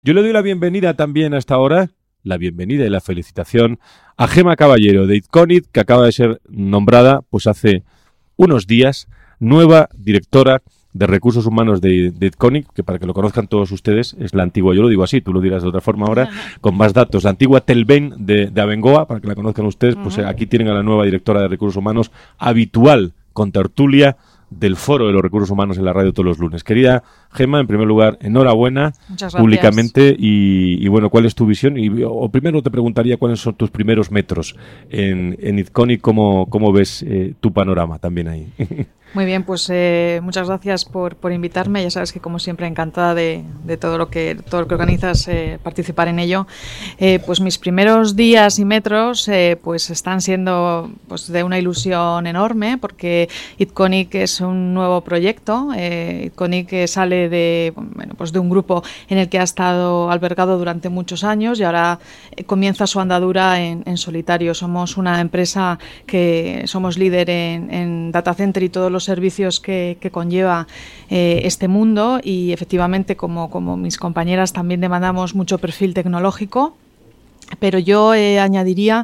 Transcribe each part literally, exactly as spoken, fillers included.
Yo le doy la bienvenida también a esta hora, la bienvenida y la felicitación a Gemma Caballero de ITCONIC, que acaba de ser nombrada pues hace unos días nueva directora de Recursos Humanos de, de ITCONIC, que para que lo conozcan todos ustedes es la antigua, yo lo digo así, tú lo dirás de otra forma ahora, con más datos, la antigua Telben de, de Abengoa, para que la conozcan ustedes, pues uh-huh. Aquí tienen a la nueva directora de Recursos Humanos, habitual con tertulia del Foro de los Recursos Humanos en la radio todos los lunes. Querida Gemma, en primer lugar, enhorabuena públicamente y, y bueno, ¿cuál es tu visión? Y, o primero te preguntaría cuáles son tus primeros metros en, en ITCONIC, ¿cómo, cómo ves eh, tu panorama también ahí? Muy bien, pues eh, muchas gracias por, por invitarme. Ya sabes que como siempre encantada de, de todo lo que todo lo que organizas, eh, participar en ello. Eh, pues mis primeros días y metros eh, pues están siendo pues de una ilusión enorme porque ITCONIC es un nuevo proyecto. Eh, ITCONIC sale de bueno pues de un grupo en el que ha estado albergado durante muchos años y ahora eh, comienza su andadura en, en solitario. Somos una empresa que somos líder en, en data center y todos los servicios que, que conlleva eh, este mundo y efectivamente como, como mis compañeras también demandamos mucho perfil tecnológico, pero yo eh, añadiría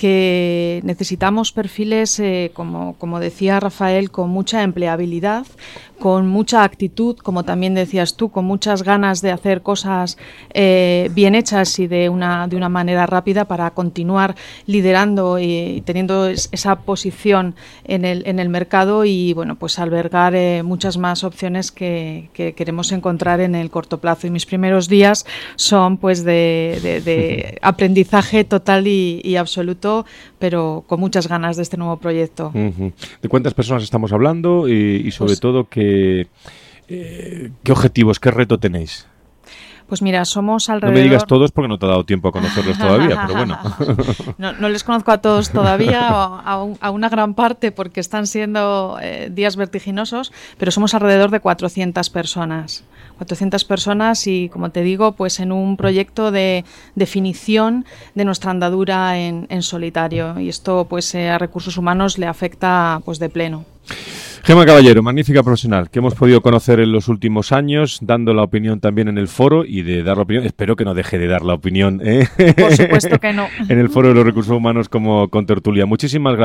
que necesitamos perfiles, eh, como, como decía Rafael, con mucha empleabilidad, con mucha actitud, como también decías tú, con muchas ganas de hacer cosas eh, bien hechas y de una, de una manera rápida para continuar liderando y teniendo esa posición en el, en el mercado y bueno, pues albergar eh, muchas más opciones que, que queremos encontrar en el corto plazo. Y mis primeros días son pues de, de, de aprendizaje total y, y absoluto, pero con muchas ganas de este nuevo proyecto. Uh-huh. ¿De cuántas personas estamos hablando y, y sobre pues, todo qué, eh, qué objetivos, qué reto tenéis? Pues mira, somos alrededor... No me digas todos porque no te ha dado tiempo a conocerlos todavía, pero bueno. No, no les conozco a todos todavía, a, un, a una gran parte porque están siendo eh, días vertiginosos, pero somos alrededor de cuatrocientas personas. cuatrocientas personas y, como te digo, pues en un proyecto de definición de nuestra andadura en, en solitario. Y esto pues eh, a Recursos Humanos le afecta pues de pleno. Gemma Caballero, magnífica profesional que hemos podido conocer en los últimos años, dando la opinión también en el foro y de dar la opinión, espero que no deje de dar la opinión ¿eh? Por supuesto que no. En el Foro de los Recursos Humanos como contertulia. Muchísimas gracias.